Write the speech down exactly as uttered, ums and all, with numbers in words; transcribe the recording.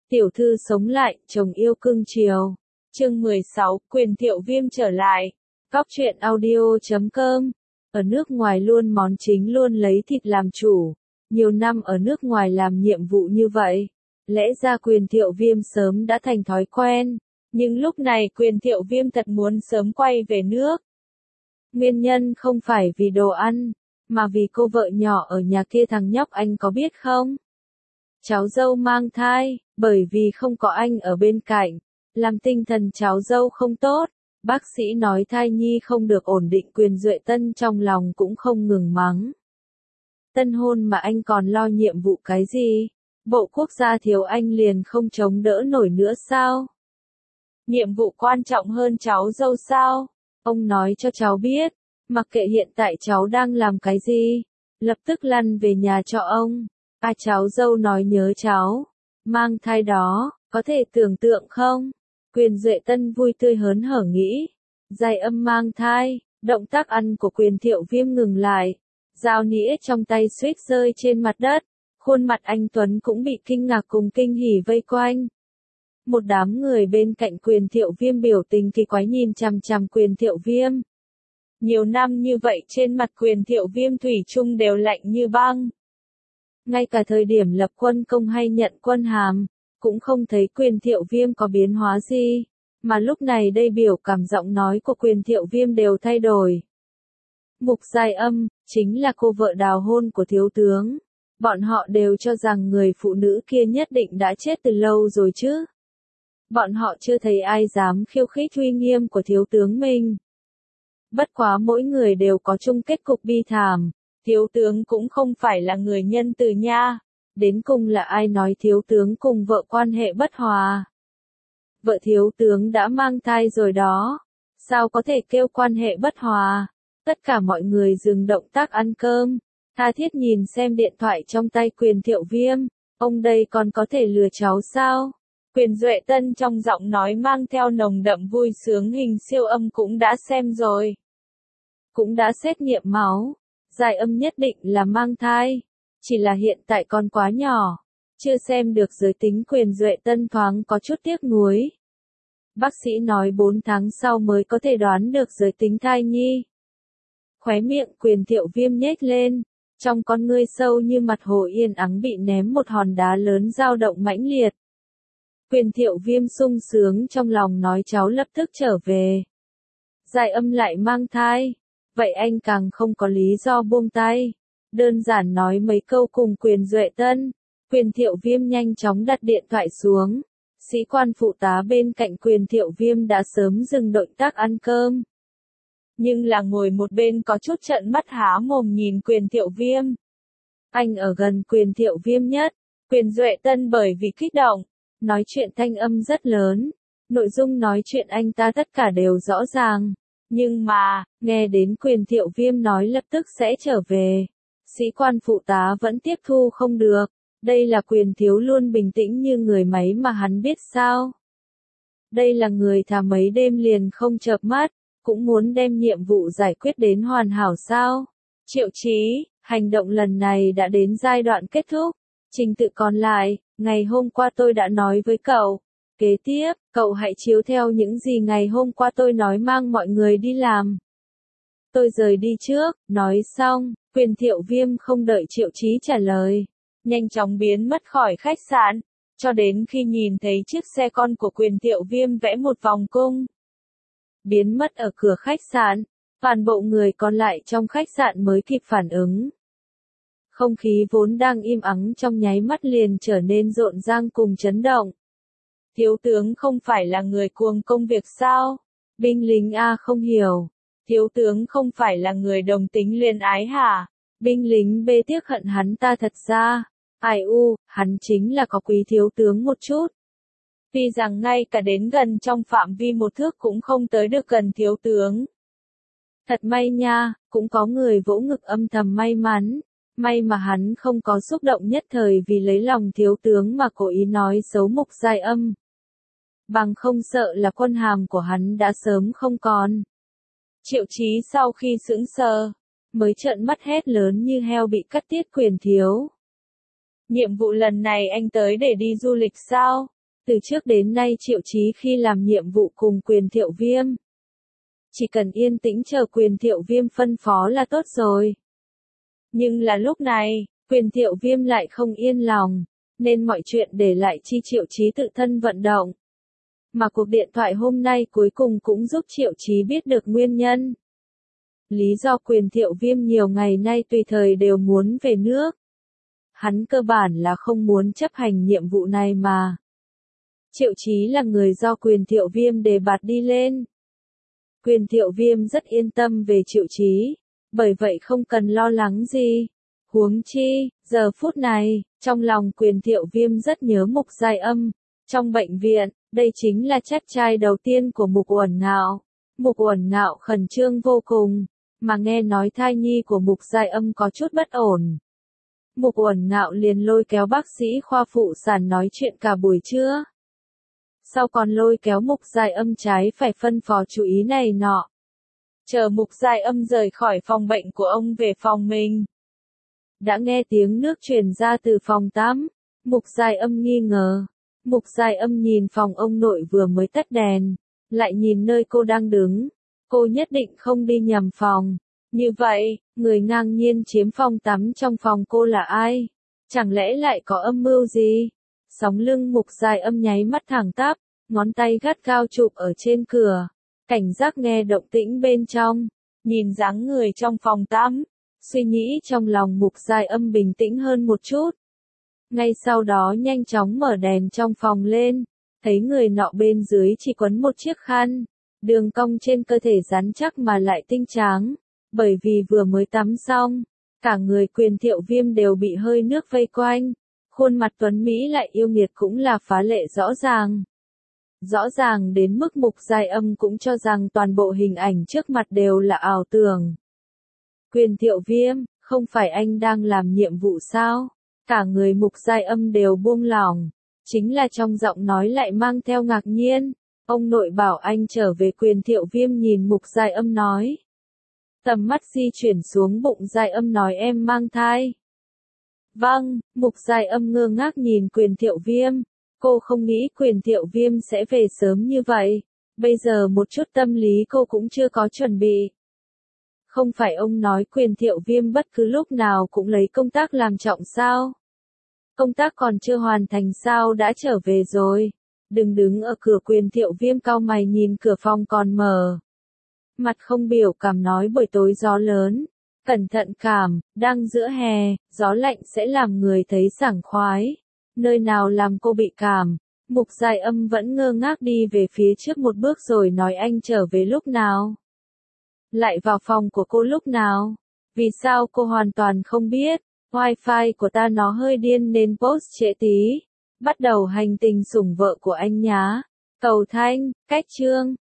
Tiểu thư sống lại, chồng yêu cưng chiều. Chương mười sáu, Quyền Thiệu Viêm trở lại. Góc truyện audio chấm com. Ở nước ngoài luôn món chính luôn lấy thịt làm chủ. Nhiều năm ở nước ngoài làm nhiệm vụ như vậy. Lẽ ra Quyền Thiệu Viêm sớm đã thành thói quen. Nhưng lúc này Quyền Thiệu Viêm thật muốn sớm quay về nước. Nguyên nhân không phải vì đồ ăn, mà vì cô vợ nhỏ ở nhà kia, thằng nhóc anh có biết không? Cháu dâu mang thai, bởi vì không có anh ở bên cạnh, làm tinh thần cháu dâu không tốt. Bác sĩ nói thai nhi không được ổn định. Quyền Duệ Tân trong lòng cũng không ngừng mắng. Tân hôn mà anh còn lo nhiệm vụ cái gì? Bộ quốc gia thiếu anh liền không chống đỡ nổi nữa sao? Nhiệm vụ quan trọng hơn cháu dâu sao? Ông nói cho cháu biết, mặc kệ hiện tại cháu đang làm cái gì, lập tức lăn về nhà cho ông. À, cháu dâu nói nhớ cháu, mang thai đó, có thể tưởng tượng không? Quyền Duệ Tân vui tươi hớn hở nghĩ, Giai Âm mang thai. Động tác ăn của Quyền Thiệu Viêm ngừng lại, dao nĩa trong tay suýt rơi trên mặt đất, khuôn mặt anh Tuấn cũng bị kinh ngạc cùng kinh hỉ vây quanh. Một đám người bên cạnh Quyền Thiệu Viêm biểu tình kỳ quái nhìn chằm chằm Quyền Thiệu Viêm. Nhiều năm như vậy trên mặt Quyền Thiệu Viêm thủy chung đều lạnh như băng. Ngay cả thời điểm lập quân công hay nhận quân hàm, cũng không thấy Quyền Thiệu Viêm có biến hóa gì, mà lúc này đây biểu cảm giọng nói của Quyền Thiệu Viêm đều thay đổi. Mục Giai Âm, chính là cô vợ đào hôn của thiếu tướng. Bọn họ đều cho rằng người phụ nữ kia nhất định đã chết từ lâu rồi chứ. Bọn họ chưa thấy ai dám khiêu khích uy nghiêm của thiếu tướng mình. Bất quá mỗi người đều có chung kết cục bi thảm. Thiếu tướng cũng không phải là người nhân từ nha. Đến cùng là ai nói thiếu tướng cùng vợ quan hệ bất hòa? Vợ thiếu tướng đã mang thai rồi đó. Sao có thể kêu quan hệ bất hòa? Tất cả mọi người dừng động tác ăn cơm. Tha thiết nhìn xem điện thoại trong tay Quyền Thiệu Viêm. Ông đây còn có thể lừa cháu sao? Quyền Duệ Tân trong giọng nói mang theo nồng đậm vui sướng hình siêu âm cũng đã xem rồi. Cũng đã xét nghiệm máu. Giai Âm nhất định là mang thai. Chỉ là hiện tại còn quá nhỏ. Chưa xem được giới tính. Quyền Duệ Tân thoáng có chút tiếc nuối. Bác sĩ nói bốn tháng sau mới có thể đoán được giới tính thai nhi. Khóe miệng Quyền Thiệu Viêm nhếch lên. Trong con ngươi sâu như mặt hồ yên ắng bị ném một hòn đá lớn dao động mãnh liệt. Quyền Thiệu Viêm sung sướng trong lòng nói cháu lập tức trở về. Giai Âm lại mang thai. Vậy anh càng không có lý do buông tay. Đơn giản nói mấy câu cùng Quyền Duệ Tân. Quyền Thiệu Viêm nhanh chóng đặt điện thoại xuống. Sĩ quan phụ tá bên cạnh Quyền Thiệu Viêm đã sớm dừng động tác ăn cơm. Nhưng là ngồi một bên có chút trợn mắt há mồm nhìn Quyền Thiệu Viêm. Anh ở gần Quyền Thiệu Viêm nhất. Quyền Duệ Tân bởi vì kích động, nói chuyện thanh âm rất lớn. Nội dung nói chuyện anh ta tất cả đều rõ ràng. Nhưng mà, nghe đến Quyền Thiệu Viêm nói lập tức sẽ trở về. Sĩ quan phụ tá vẫn tiếp thu không được. Đây là Quyền thiếu luôn bình tĩnh như người máy mà hắn biết sao. Đây là người thà mấy đêm liền không chợp mắt, cũng muốn đem nhiệm vụ giải quyết đến hoàn hảo sao. Triệu Chí, hành động lần này đã đến giai đoạn kết thúc. Trình tự còn lại, ngày hôm qua tôi đã nói với cậu. Kế tiếp, cậu hãy chiếu theo những gì ngày hôm qua tôi nói mang mọi người đi làm. Tôi rời đi trước, nói xong, Quyền Thiệu Viêm không đợi Triệu Chí trả lời. Nhanh chóng biến mất khỏi khách sạn, cho đến khi nhìn thấy chiếc xe con của Quyền Thiệu Viêm vẽ một vòng cung. Biến mất ở cửa khách sạn, toàn bộ người còn lại trong khách sạn mới kịp phản ứng. Không khí vốn đang im ắng trong nháy mắt liền trở nên rộn ràng cùng chấn động. Thiếu tướng không phải là người cuồng công việc sao? Binh lính A không hiểu. Thiếu tướng không phải là người đồng tính liên ái hả? Binh lính B tiếc hận hắn ta thật ra. Ai u, hắn chính là có quý thiếu tướng một chút. Tuy rằng ngay cả đến gần trong phạm vi một thước cũng không tới được gần thiếu tướng. Thật may nha, cũng có người vỗ ngực âm thầm may mắn. May mà hắn không có xúc động nhất thời vì lấy lòng thiếu tướng mà cố ý nói xấu Mục Giai Âm. Bằng không sợ là quân hàm của hắn đã sớm không còn. Triệu Chí sau khi sững sờ, mới trợn mắt hét lớn như heo bị cắt tiết. Quyền thiếu. Nhiệm vụ lần này anh tới để đi du lịch sao? Từ trước đến nay Triệu Chí khi làm nhiệm vụ cùng Quyền Thiệu Viêm, chỉ cần yên tĩnh chờ Quyền Thiệu Viêm phân phó là tốt rồi. Nhưng là lúc này, Quyền Thiệu Viêm lại không yên lòng, nên mọi chuyện để lại chi Triệu Chí tự thân vận động. Mà cuộc điện thoại hôm nay cuối cùng cũng giúp Triệu Chí biết được nguyên nhân. Lý do Quyền Thiệu Viêm nhiều ngày nay tùy thời đều muốn về nước. Hắn cơ bản là không muốn chấp hành nhiệm vụ này mà. Triệu Chí là người do Quyền Thiệu Viêm đề bạt đi lên. Quyền Thiệu Viêm rất yên tâm về Triệu Chí, bởi vậy không cần lo lắng gì. Huống chi, giờ phút này, trong lòng Quyền Thiệu Viêm rất nhớ Mục Giai Âm. Trong bệnh viện, đây chính là chép trai đầu tiên của Mục Uẩn Ngạo. Mục Uẩn Ngạo khẩn trương vô cùng, mà nghe nói thai nhi của Mục Giai Âm có chút bất ổn. Mục Uẩn Ngạo liền lôi kéo bác sĩ khoa phụ sản nói chuyện cả buổi trưa. Sau còn lôi kéo Mục Giai Âm trái phải phân phó chú ý này nọ. Chờ Mục Giai Âm rời khỏi phòng bệnh của ông về phòng mình. Đã nghe tiếng nước truyền ra từ phòng tắm, Mục Giai Âm nghi ngờ. Mục Giai Âm nhìn phòng ông nội vừa mới tắt đèn, lại nhìn nơi cô đang đứng. Cô nhất định không đi nhầm phòng. Như vậy, người ngang nhiên chiếm phòng tắm trong phòng cô là ai? Chẳng lẽ lại có âm mưu gì? Sóng lưng Mục Giai Âm nháy mắt thẳng tắp, ngón tay gắt gao chụp ở trên cửa. Cảnh giác nghe động tĩnh bên trong, nhìn dáng người trong phòng tắm. Suy nghĩ trong lòng Mục Giai Âm bình tĩnh hơn một chút. Ngay sau đó nhanh chóng mở đèn trong phòng lên, thấy người nọ bên dưới chỉ quấn một chiếc khăn, đường cong trên cơ thể rắn chắc mà lại tinh tráng, bởi vì vừa mới tắm xong, cả người Quyền Thiệu Viêm đều bị hơi nước vây quanh, khuôn mặt tuấn Mỹ lại yêu nghiệt cũng là phá lệ rõ ràng. Rõ ràng đến mức Mục Giai Âm cũng cho rằng toàn bộ hình ảnh trước mặt đều là ảo tưởng. Quyền Thiệu Viêm, không phải anh đang làm nhiệm vụ sao? Cả người Mục Giai Âm đều buông lỏng, chính là trong giọng nói lại mang theo ngạc nhiên. Ông nội bảo anh trở về. Quyền Thiệu Viêm nhìn Mục Giai Âm nói. Tầm mắt di chuyển xuống bụng Giai Âm nói em mang thai. Vâng, Mục Giai Âm ngơ ngác nhìn Quyền Thiệu Viêm. Cô không nghĩ Quyền Thiệu Viêm sẽ về sớm như vậy. Bây giờ một chút tâm lý cô cũng chưa có chuẩn bị. Không phải ông nói Quyền Thiệu Viêm bất cứ lúc nào cũng lấy công tác làm trọng sao? Công tác còn chưa hoàn thành sao đã trở về rồi? Đừng đứng ở cửa. Quyền Thiệu Viêm cau mày nhìn cửa phòng còn mở. Mặt không biểu cảm nói buổi tối gió lớn. Cẩn thận cảm, đang giữa hè, gió lạnh sẽ làm người thấy sảng khoái. Nơi nào làm cô bị cảm? Mục Giai Âm vẫn ngơ ngác đi về phía trước một bước rồi nói anh trở về lúc nào? Lại vào phòng của cô lúc nào? Vì sao cô hoàn toàn không biết? Wifi của ta nó hơi điên nên post trễ tí. Bắt đầu hành trình sủng vợ của anh nhá. Cầu Thanh, cách chương.